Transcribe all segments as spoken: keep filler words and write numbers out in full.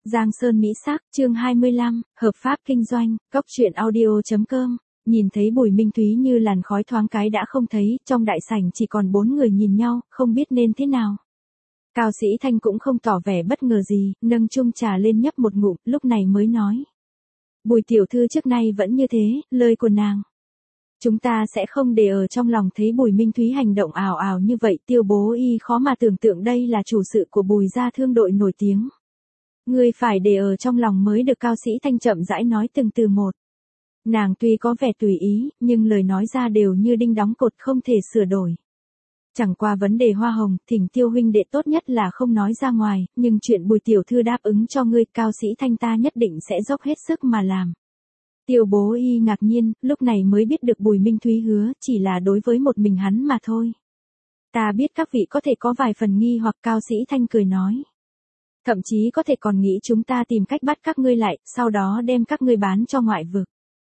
Giang Sơn Mỹ Sắc, chương hai mươi lăm, hợp pháp kinh doanh, cóc truyện audio chấm com. Nhìn thấy Bùi Minh Thúy như làn khói thoáng cái đã không thấy, trong đại sảnh chỉ còn bốn người nhìn nhau, không biết nên thế nào. Cao Sĩ Thanh cũng không tỏ vẻ bất ngờ gì, nâng chung trà lên nhấp một ngụm, lúc này mới nói. Bùi tiểu thư trước nay vẫn như thế, lời của nàng. Chúng ta sẽ không để ở trong lòng. Thấy Bùi Minh Thúy hành động ào ào như vậy, Tiêu Bố Y khó mà tưởng tượng đây là chủ sự của Bùi gia thương đội nổi tiếng. Ngươi phải để ở trong lòng mới được. Cao Sĩ Thanh chậm rãi nói từng từ một. Nàng tuy có vẻ tùy ý, nhưng lời nói ra đều như đinh đóng cột không thể sửa đổi. Chẳng qua vấn đề hoa hồng, thỉnh Tiêu huynh đệ tốt nhất là không nói ra ngoài, nhưng chuyện Bùi tiểu thư đáp ứng cho ngươi, Cao Sĩ Thanh ta nhất định sẽ dốc hết sức mà làm. Tiêu Bố Y ngạc nhiên, lúc này mới biết được Bùi Minh Thúy hứa chỉ là đối với một mình hắn mà thôi. Ta biết các vị có thể có vài phần nghi hoặc. Cao Sĩ Thanh cười nói. Thậm chí có thể còn nghĩ chúng ta tìm cách bắt các ngươi lại, sau đó đem các ngươi bán cho ngoại vực.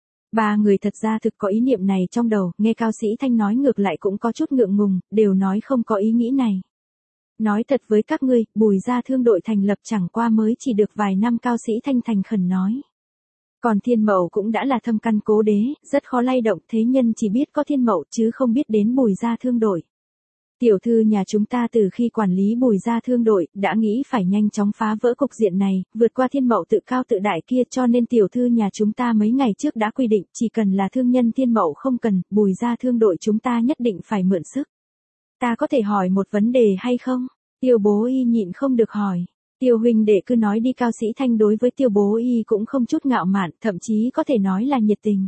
Ba người thật ra thực có ý niệm này trong đầu, nghe Cao Sĩ Thanh nói ngược lại cũng có chút ngượng ngùng, đều nói không có ý nghĩ này. Nói thật với các ngươi, Bùi gia thương đội thành lập chẳng qua mới chỉ được vài năm. Cao Sĩ Thanh thành khẩn nói. Còn Thiên Mậu cũng đã là thâm căn cố đế, rất khó lay động, thế nhân chỉ biết có Thiên Mậu chứ không biết đến Bùi gia thương đội. Tiểu thư nhà chúng ta từ khi quản lý Bùi gia thương đội, đã nghĩ phải nhanh chóng phá vỡ cục diện này, vượt qua Thiên Mậu tự cao tự đại kia, cho nên tiểu thư nhà chúng ta mấy ngày trước đã quy định, chỉ cần là thương nhân Thiên Mậu không cần, Bùi gia thương đội chúng ta nhất định phải mượn sức. Ta có thể hỏi một vấn đề hay không? Tiêu Bố Y nhịn không được hỏi. Tiêu huynh đệ cứ nói đi. Cao Sĩ Thanh đối với Tiêu Bố Y cũng không chút ngạo mạn, thậm chí có thể nói là nhiệt tình.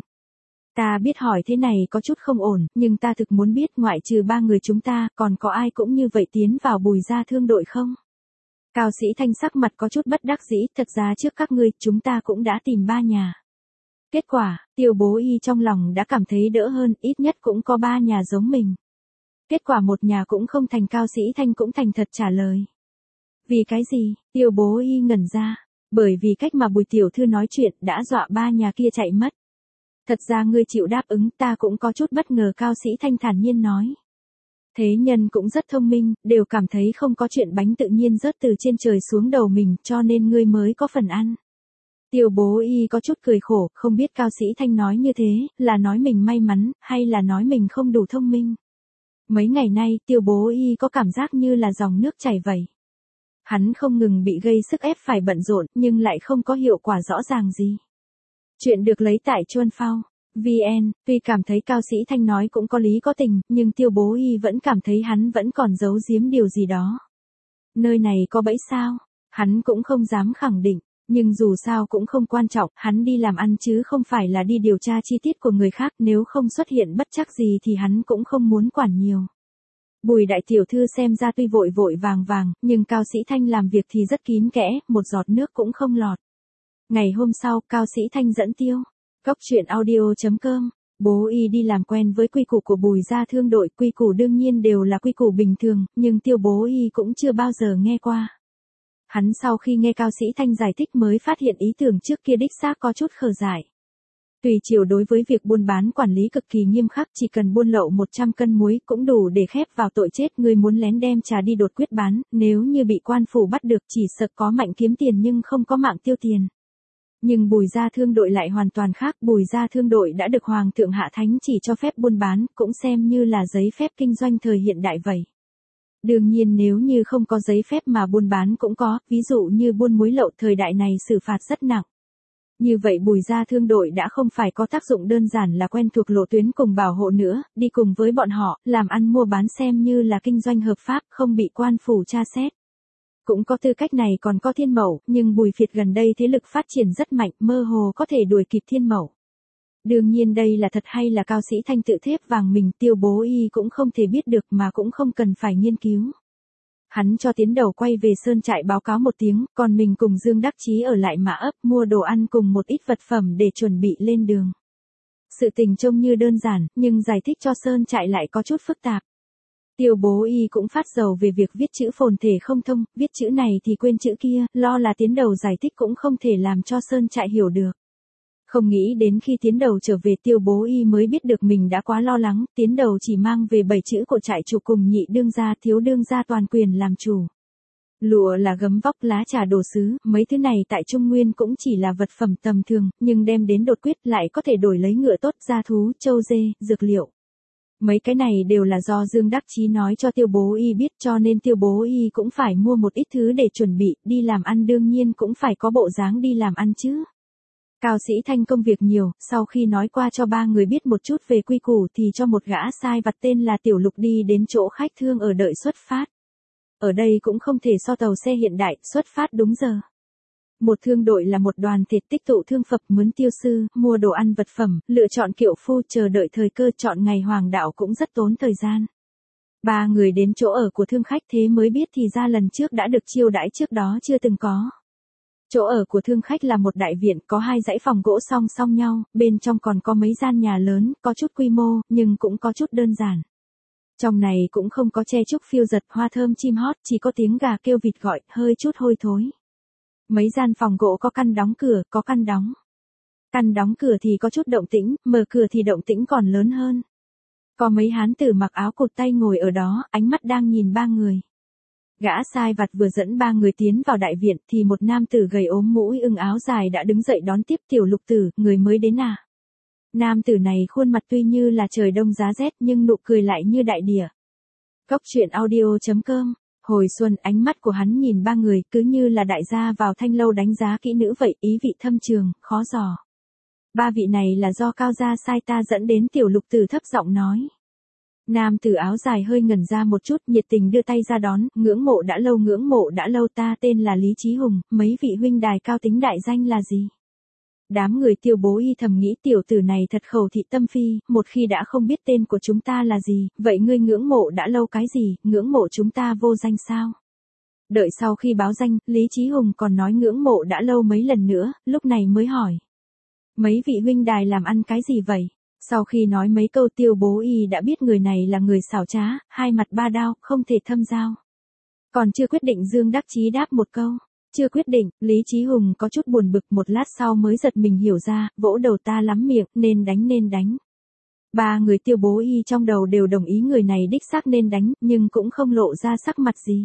Ta biết hỏi thế này có chút không ổn, nhưng ta thực muốn biết ngoại trừ ba người chúng ta, còn có ai cũng như vậy tiến vào Bùi gia thương đội không? Cao Sĩ Thanh sắc mặt có chút bất đắc dĩ, thật ra trước các ngươi, chúng ta cũng đã tìm ba nhà. Kết quả, Tiêu Bố Y trong lòng đã cảm thấy đỡ hơn, ít nhất cũng có ba nhà giống mình. Kết quả một nhà cũng không thành. Cao Sĩ Thanh cũng thành thật trả lời. Vì cái gì? Tiêu Bố Y ngẩn ra. Bởi vì cách mà Bùi tiểu thư nói chuyện đã dọa ba nhà kia chạy mất. Thật ra ngươi chịu đáp ứng, ta cũng có chút bất ngờ. Cao Sĩ Thanh thản nhiên nói. Thế nhân cũng rất thông minh, đều cảm thấy không có chuyện bánh tự nhiên rớt từ trên trời xuống đầu mình, cho nên ngươi mới có phần ăn. Tiêu Bố Y có chút cười khổ, không biết Cao Sĩ Thanh nói như thế, là nói mình may mắn, hay là nói mình không đủ thông minh. Mấy ngày nay, Tiêu Bố Y có cảm giác như là dòng nước chảy vậy. Hắn không ngừng bị gây sức ép phải bận rộn, nhưng lại không có hiệu quả rõ ràng gì. Chuyện được lấy tại Chuan Phao. vê en, tuy cảm thấy Cao Sĩ Thanh nói cũng có lý có tình, nhưng Tiêu Bố Y vẫn cảm thấy hắn vẫn còn giấu giếm điều gì đó. Nơi này có bẫy sao? Hắn cũng không dám khẳng định, nhưng dù sao cũng không quan trọng, hắn đi làm ăn chứ không phải là đi điều tra chi tiết của người khác, nếu không xuất hiện bất trắc gì thì hắn cũng không muốn quản nhiều. Bùi đại tiểu thư xem ra tuy vội vội vàng vàng, nhưng Cao Sĩ Thanh làm việc thì rất kín kẽ, một giọt nước cũng không lọt. Ngày hôm sau, Cao Sĩ Thanh dẫn Tiêu. Cóc truyện audio chấm com. Bố Y đi làm quen với quy củ của Bùi gia thương đội, quy củ đương nhiên đều là quy củ bình thường, nhưng Tiêu Bố Y cũng chưa bao giờ nghe qua. Hắn sau khi nghe Cao Sĩ Thanh giải thích mới phát hiện ý tưởng trước kia đích xác có chút khờ dại. Tùy chiều đối với việc buôn bán quản lý cực kỳ nghiêm khắc, chỉ cần buôn lậu một trăm cân muối cũng đủ để khép vào tội chết. Người muốn lén đem trà đi đột quyết bán, nếu như bị quan phủ bắt được chỉ sợ có mạnh kiếm tiền nhưng không có mạng tiêu tiền. Nhưng Bùi gia thương đội lại hoàn toàn khác. Bùi gia thương đội đã được Hoàng thượng hạ thánh chỉ cho phép buôn bán, cũng xem như là giấy phép kinh doanh thời hiện đại vậy. Đương nhiên nếu như không có giấy phép mà buôn bán cũng có, ví dụ như buôn muối lậu thời đại này xử phạt rất nặng. Như vậy Bùi gia thương đội đã không phải có tác dụng đơn giản là quen thuộc lộ tuyến cùng bảo hộ nữa, đi cùng với bọn họ, làm ăn mua bán xem như là kinh doanh hợp pháp, không bị quan phủ tra xét. Cũng có tư cách này còn có Thiên Mậu, nhưng Bùi Việt gần đây thế lực phát triển rất mạnh, mơ hồ có thể đuổi kịp Thiên Mậu. Đương nhiên đây là thật hay là Cao Sĩ Thanh tự thép vàng mình, Tiêu Bố Y cũng không thể biết được mà cũng không cần phải nghiên cứu. Hắn cho tiến đầu quay về sơn trại báo cáo một tiếng, còn mình cùng Dương Đắc Chí ở lại Mã Ấp mua đồ ăn cùng một ít vật phẩm để chuẩn bị lên đường. Sự tình trông như đơn giản, nhưng giải thích cho sơn trại lại có chút phức tạp. Tiêu Bố Y cũng phát dầu về việc viết chữ phồn thể không thông, viết chữ này thì quên chữ kia, lo là tiến đầu giải thích cũng không thể làm cho sơn trại hiểu được. Không nghĩ đến khi tiến đầu trở về Tiêu Bố Y mới biết được mình đã quá lo lắng, tiến đầu chỉ mang về bảy chữ của trại chủ cùng nhị đương gia, thiếu đương gia toàn quyền làm chủ. Lụa là gấm vóc, lá trà, đồ sứ, mấy thứ này tại Trung Nguyên cũng chỉ là vật phẩm tầm thường, nhưng đem đến đột quyết lại có thể đổi lấy ngựa tốt, gia thú, trâu dê, dược liệu. Mấy cái này đều là do Dương Đắc Chí nói cho Tiêu Bố Y biết, cho nên Tiêu Bố Y cũng phải mua một ít thứ để chuẩn bị, đi làm ăn đương nhiên cũng phải có bộ dáng đi làm ăn chứ. Cao Sĩ Thanh công việc nhiều, sau khi nói qua cho ba người biết một chút về quy củ thì cho một gã sai vặt tên là Tiểu Lục đi đến chỗ khách thương ở đợi xuất phát. Ở đây cũng không thể so tàu xe hiện đại, xuất phát đúng giờ. Một thương đội là một đoàn thể tích tụ thương phập, mướn tiêu sư, mua đồ ăn vật phẩm, lựa chọn kiệu phu, chờ đợi thời cơ, chọn ngày hoàng đạo cũng rất tốn thời gian. Ba người đến chỗ ở của thương khách thế mới biết thì ra lần trước đã được chiêu đãi trước đó chưa từng có. Chỗ ở của thương khách là một đại viện có hai dãy phòng gỗ song song nhau, bên trong còn có mấy gian nhà lớn, có chút quy mô, nhưng cũng có chút đơn giản. Trong này cũng không có tre trúc phiêu giật, hoa thơm chim hót, chỉ có tiếng gà kêu vịt gọi, hơi chút hôi thối. Mấy gian phòng gỗ có căn đóng cửa, có căn đóng. Căn đóng cửa thì có chút động tĩnh, mở cửa thì động tĩnh còn lớn hơn. Có mấy hán tử mặc áo cột tay ngồi ở đó, ánh mắt đang nhìn ba người. Gã sai vặt vừa dẫn ba người tiến vào đại viện thì một nam tử gầy ốm mũi ưng áo dài đã đứng dậy đón tiếp. Tiểu Lục tử, người mới đến à? Nam tử này khuôn mặt tuy như là trời đông giá rét nhưng nụ cười lại như đại địa. Cốc truyện audio chấm com. Hồi xuân, ánh mắt của hắn nhìn ba người cứ như là đại gia vào thanh lâu đánh giá kỹ nữ vậy, ý vị thâm trường, khó dò. Ba vị này là do Cao gia sai ta dẫn đến. Tiểu Lục tử thấp giọng nói. Nam tử áo dài hơi ngẩn ra một chút, nhiệt tình đưa tay ra đón, ngưỡng mộ đã lâu ngưỡng mộ đã lâu, ta tên là Lý Chí Hùng, mấy vị huynh đài cao tính đại danh là gì? Đám người Tiêu Bố Y thầm nghĩ tiểu tử này thật khẩu thị tâm phi, một khi đã không biết tên của chúng ta là gì, vậy ngươi ngưỡng mộ đã lâu cái gì, ngưỡng mộ chúng ta vô danh sao? Đợi sau khi báo danh, Lý Chí Hùng còn nói ngưỡng mộ đã lâu mấy lần nữa, lúc này mới hỏi. Mấy vị huynh đài làm ăn cái gì vậy? Sau khi nói mấy câu Tiêu Bố Y đã biết người này là người xảo trá, hai mặt ba đao, không thể thâm giao. Còn chưa quyết định Dương Đắc Chí đáp một câu. Chưa quyết định, Lý Chí Hùng có chút buồn bực, một lát sau mới giật mình hiểu ra, vỗ đầu ta lắm miệng, nên đánh nên đánh. Ba người Tiêu Bố Y trong đầu đều đồng ý người này đích xác nên đánh, nhưng cũng không lộ ra sắc mặt gì.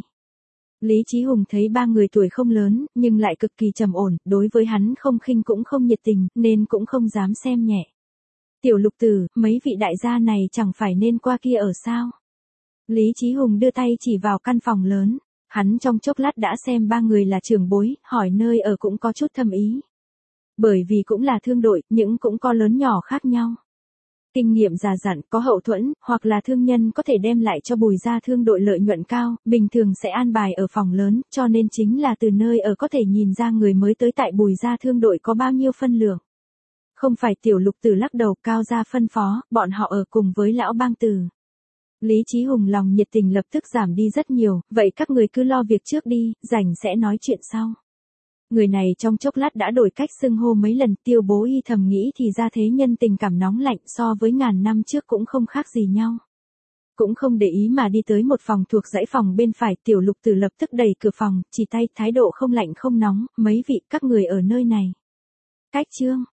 Lý Chí Hùng thấy ba người tuổi không lớn, nhưng lại cực kỳ trầm ổn, đối với hắn không khinh cũng không nhiệt tình, nên cũng không dám xem nhẹ. Tiểu Lục tử, mấy vị đại gia này chẳng phải nên qua kia ở sao? Lý Chí Hùng đưa tay chỉ vào căn phòng lớn. Hắn trong chốc lát đã xem ba người là trưởng bối, hỏi nơi ở cũng có chút thâm ý. Bởi vì cũng là thương đội, những cũng có lớn nhỏ khác nhau. Kinh nghiệm già dặn, có hậu thuẫn, hoặc là thương nhân có thể đem lại cho Bùi gia thương đội lợi nhuận cao, bình thường sẽ an bài ở phòng lớn, cho nên chính là từ nơi ở có thể nhìn ra người mới tới tại Bùi gia thương đội có bao nhiêu phân lượng. Không phải. Tiểu Lục tử lắc đầu, Cao gia phân phó, bọn họ ở cùng với lão bang tử. Lý Chí Hùng lòng nhiệt tình lập tức giảm đi rất nhiều, vậy các người cứ lo việc trước đi, rảnh sẽ nói chuyện sau. Người này trong chốc lát đã đổi cách xưng hô mấy lần. Tiêu Bố Y thầm nghĩ thì ra thế nhân tình cảm nóng lạnh so với ngàn năm trước cũng không khác gì nhau. Cũng không để ý mà đi tới một phòng thuộc dãy phòng bên phải. Tiểu Lục tử lập tức đẩy cửa phòng, chỉ tay, thái độ không lạnh không nóng, mấy vị các người ở nơi này. Cách chương.